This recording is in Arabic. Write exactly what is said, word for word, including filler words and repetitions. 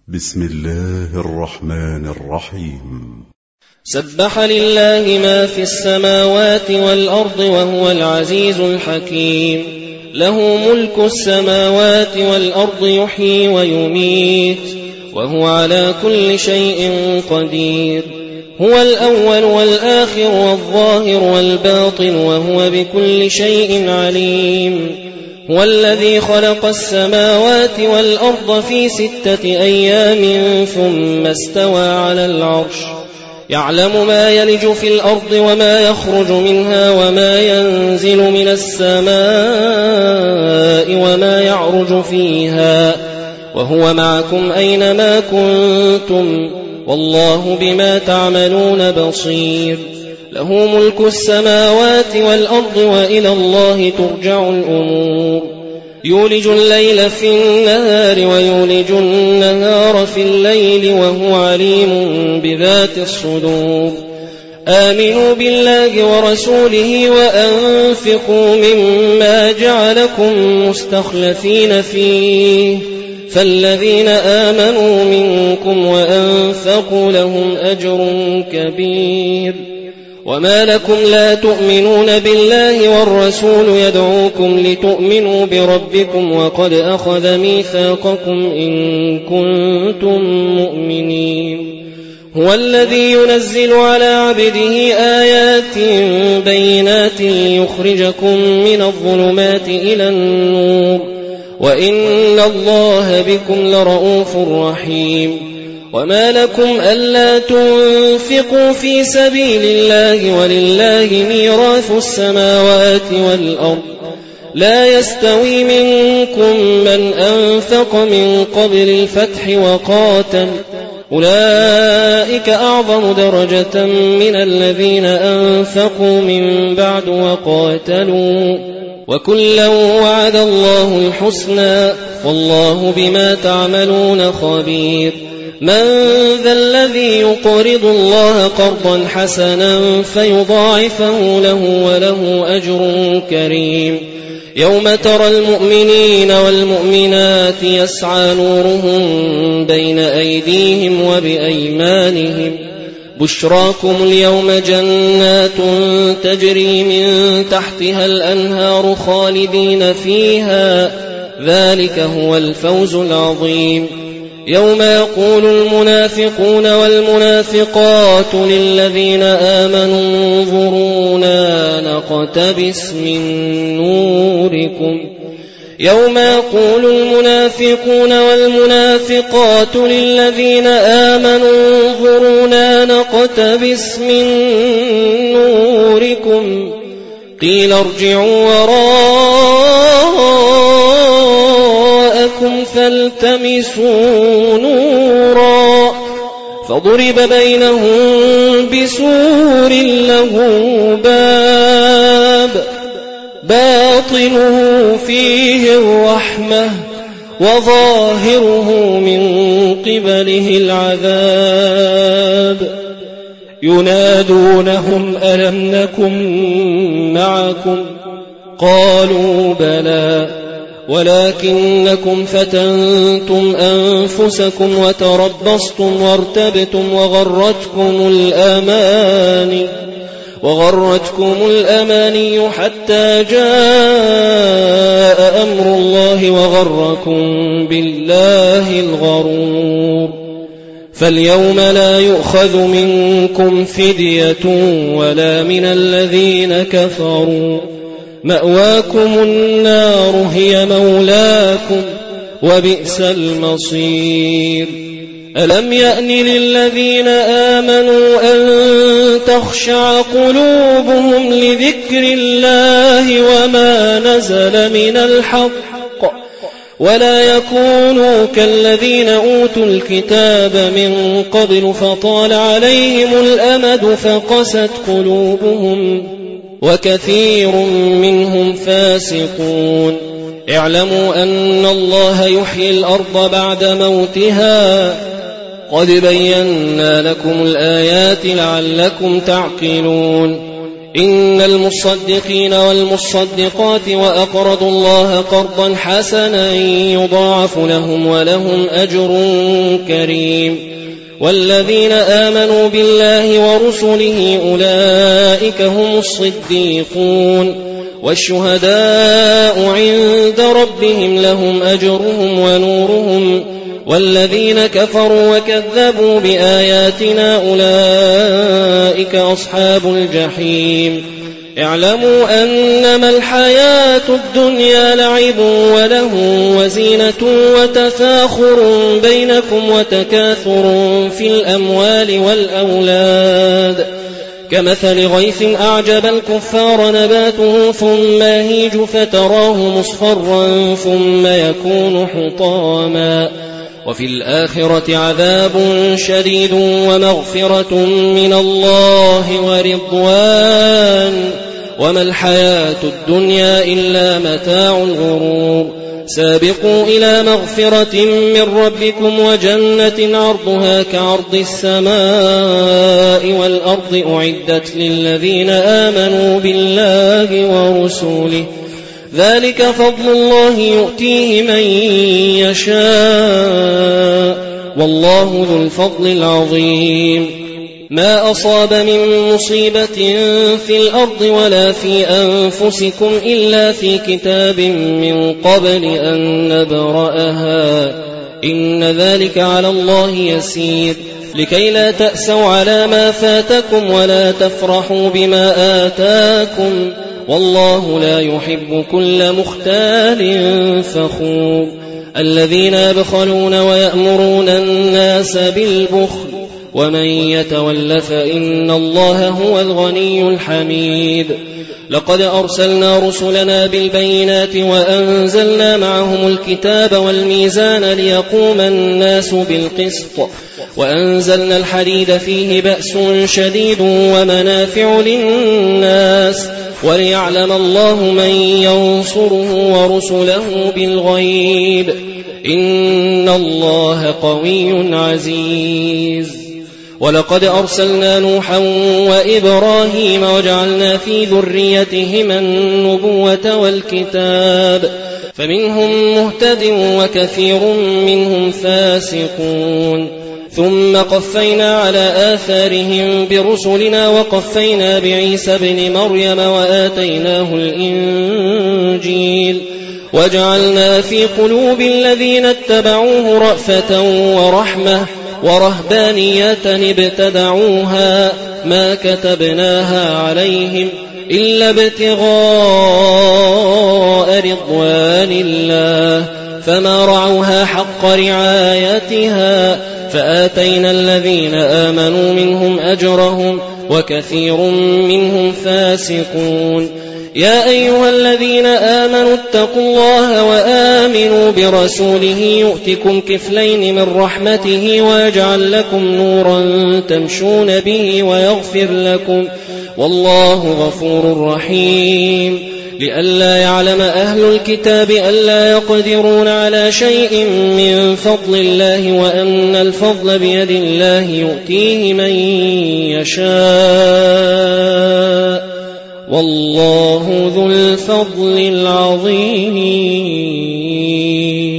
بسم الله الرحمن الرحيم. سبح لله ما في السماوات والأرض وهو العزيز الحكيم. له ملك السماوات والأرض يحيي ويميت وهو على كل شيء قدير. هو الأول والآخر والظاهر والباطن وهو بكل شيء عليم. هو الذي خلق السماوات والأرض في ستة أيام ثم استوى على العرش. يعلم ما يلج في الأرض وما يخرج منها وما ينزل من السماء وما يعرج فيها وهو معكم أينما كنتم والله بما تعملون بصير. له ملك السماوات والأرض وإلى الله ترجع الأمور. يولج الليل في النهار ويولج النهار في الليل وهو عليم بذات الصدور. آمنوا بالله ورسوله وأنفقوا مما جعلكم مستخلفين فيه فالذين آمنوا منكم وأنفقوا لهم أجر كبير. وما لكم لا تؤمنون بالله والرسول يدعوكم لتؤمنوا بربكم وقد أخذ ميثاقكم إن كنتم مؤمنين. هو الذي ينزل على عبده آيات بينات يخرجكم من الظلمات إلى النور وإن الله بكم لرؤوف رحيم. وما لكم ألا تنفقوا في سبيل الله ولله ميراث السماوات والأرض. لا يستوي منكم من أنفق من قبل الفتح وقاتل أولئك أعظم درجة من الذين أنفقوا من بعد وقاتلوا وكلا وعد الله الحسنى والله بما تعملون خبير. من ذا الذي يقرض الله قرضا حسنا فيضاعفه له وله أجر كريم. يوم ترى المؤمنين والمؤمنات يسعى نورهم بين أيديهم وبأيمانهم بشراكم اليوم جنات تجري من تحتها الأنهار خالدين فيها ذلك هو الفوز العظيم. يوم يقول المنافقون والمنافقات للذين آمنوا انظرونا نقتبس من نوركم يوم يقول المنافقون والمنافقات للذين آمنوا انظرونا نقتبس من نوركم قيل ارجعوا وراءكم فالتمسوا نورا فضرب بينهم بسور له باب باطنه فيه الرحمة وظاهره من قبله العذاب. ينادونهم ألم نكن معكم قالوا بلى ولكنكم فتنتم أنفسكم وتربصتم وارتبتم وغرتكم الأماني وغرتكم الأماني حتى جاء أمر الله وغركم بالله الغرور. فاليوم لا يؤخذ منكم فدية ولا من الذين كفروا مأواكم النار هي مولاكم وبئس المصير. ألم يأن للذين آمنوا أن تخشع قلوبهم لذكر الله وما نزل من الحق ولا يكونوا كالذين أوتوا الكتاب من قبل فطال عليهم الأمد فقست قلوبهم وكثير منهم فاسقون. اعلموا أن الله يحيي الأرض بعد موتها قد بينا لكم الآيات لعلكم تعقلون. إن المصدقين والمصدقات وأقرضوا الله قرضا حسنا يضاعف لهم ولهم أجر كريم والذين آمنوا بالله ورسله أولئك هم الصديقون والشهداء عند ربهم لهم أجرهم ونورهم والذين كفروا وكذبوا بآياتنا أولئك أصحاب الجحيم اعلموا أنما الحياة الدنيا لعب وله وزينة وتفاخر بينكم وتكاثر في الأموال والأولاد كمثل غيث أعجب الكفار نباته ثم يهيج فتراه مصفرا ثم يكون حطاما وفي الآخرة عذاب شديد ومغفرة من الله ورضوان وما الحياة الدنيا إلا متاع الغرور سابقوا إلى مغفرة من ربكم وجنة عرضها كعرض السماء والأرض أعدت للذين آمنوا بالله ورسوله ذلك فضل الله يؤتيه من يشاء والله ذو الفضل العظيم ما أصاب من مصيبة في الأرض ولا في أنفسكم إلا في كتاب من قبل أن نبرأها إن ذلك على الله يسير لكي لا تأسوا على ما فاتكم ولا تفرحوا بما آتاكم والله لا يحب كل مختال فخور الذين يبخلون ويأمرون الناس بالبخل ومن يتول فإن الله هو الغني الحميد لقد أرسلنا رسلنا بالبينات وأنزلنا معهم الكتاب والميزان ليقوم الناس بالقسط وأنزلنا الحديد فيه بأس شديد ومنافع للناس وليعلم الله من ينصره ورسله بالغيب إن الله قوي عزيز ولقد أرسلنا نوحا وإبراهيم وجعلنا في ذريتهما النبوة والكتاب فمنهم مهتد وكثير منهم فاسقون ثم قفينا على آثارهم برسلنا وقفينا بعيسى ابن مريم وآتيناه الإنجيل وجعلنا في قلوب الذين اتبعوه رأفة ورحمة ورهبانية ابتدعوها ما كتبناها عليهم إلا ابتغاء رضوان الله فما رعوها حق رعايتها فآتينا الذين آمنوا منهم أجرهم وكثير منهم فاسقون يا أيها الذين آمنوا اتقوا الله وآمنوا برسوله يؤتكم كفلين من رحمته ويجعل لكم نورا تمشون به ويغفر لكم والله غفور رحيم لئلا يعلم أهل الكتاب ألا يقدرون على شيء من فضل الله وأن الفضل بيد الله يؤتيه من يشاء والله ذو الفضل العظيم